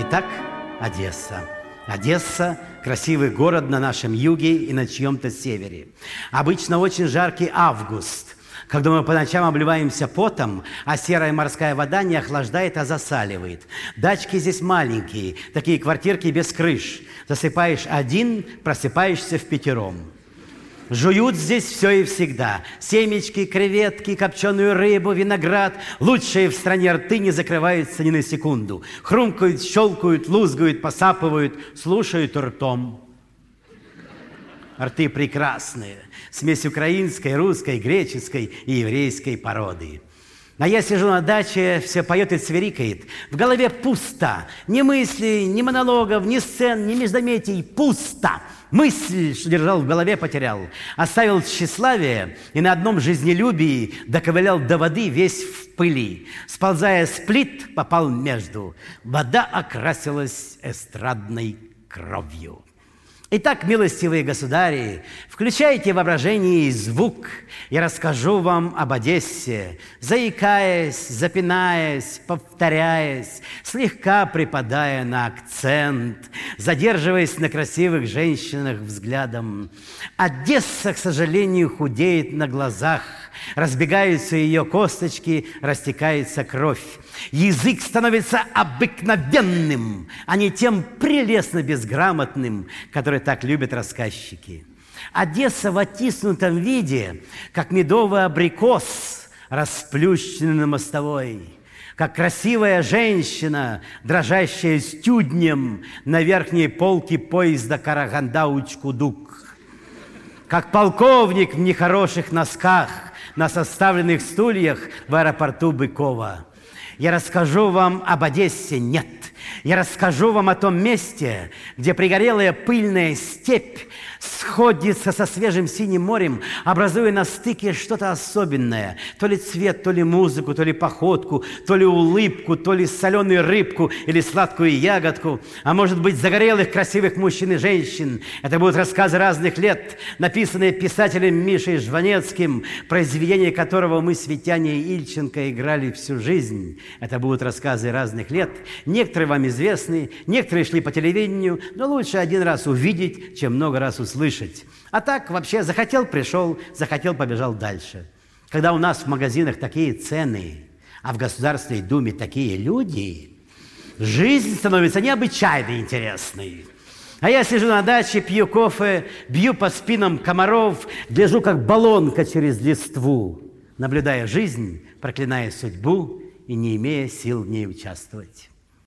Итак, Одесса. Одесса – красивый город на нашем юге и на чьем-то севере. Обычно очень жаркий август, когда мы по ночам обливаемся потом, а серая морская вода не охлаждает, а засаливает. Дачки здесь маленькие, такие квартирки без крыш. Засыпаешь один, просыпаешься впятером. Жуют здесь все и всегда. Семечки, креветки, копченую рыбу, виноград. Лучшие в стране рты не закрываются ни на секунду. Хрумкают, щелкают, лузгают, посапывают, слушают ртом. Рты прекрасные. Смесь украинской, русской, греческой и еврейской породы. А я сижу на даче, все поет и цверикает. В голове пусто. Ни мыслей, ни монологов, ни сцен, ни междометий. Пусто. Мысль, что держал в голове, потерял. Оставил тщеславие и на одном жизнелюбии доковылял до воды весь в пыли. Сползая с плит, попал между. Вода окрасилась эстрадной кровью. Итак, милостивые государи, включайте воображение и звук. Я расскажу вам об Одессе, заикаясь, запинаясь, повторяясь, слегка припадая на акцент, задерживаясь на красивых женщинах взглядом. Одесса, к сожалению, худеет на глазах. Разбегаются ее косточки, растекается кровь. Язык становится обыкновенным, а не тем прелестно безграмотным, который так любят рассказчики. Одесса в оттиснутом виде, как медовый абрикос, расплющенный на мостовой, как красивая женщина, дрожащая стюднем на верхней полке поезда Караганда-Учкудук, как полковник в нехороших носках на составленных стульях в аэропорту Быкова. Я расскажу вам об Одессе, нет. Я расскажу вам о том месте, где пригорелая пыльная степь сходится со свежим синим морем, образуя на стыке что-то особенное. То ли цвет, то ли музыку, то ли походку, то ли улыбку, то ли соленую рыбку или сладкую ягодку. А может быть, загорелых красивых мужчин и женщин. Это будут рассказы разных лет, написанные писателем Мишей Жванецким, произведение которого мы с Витяней Ильченко играли всю жизнь. Это будут рассказы разных лет. Некоторые вам известны, некоторые шли по телевидению, но лучше один раз увидеть, чем много раз услышать. А так вообще захотел – пришел, захотел – побежал дальше. Когда у нас в магазинах такие цены, а в Государственной Думе такие люди, жизнь становится необычайно интересной. А я сижу на даче, пью кофе, бью по спинам комаров, гляжу как баллонка через листву, наблюдая жизнь, проклиная судьбу и не имея сил в ней участвовать.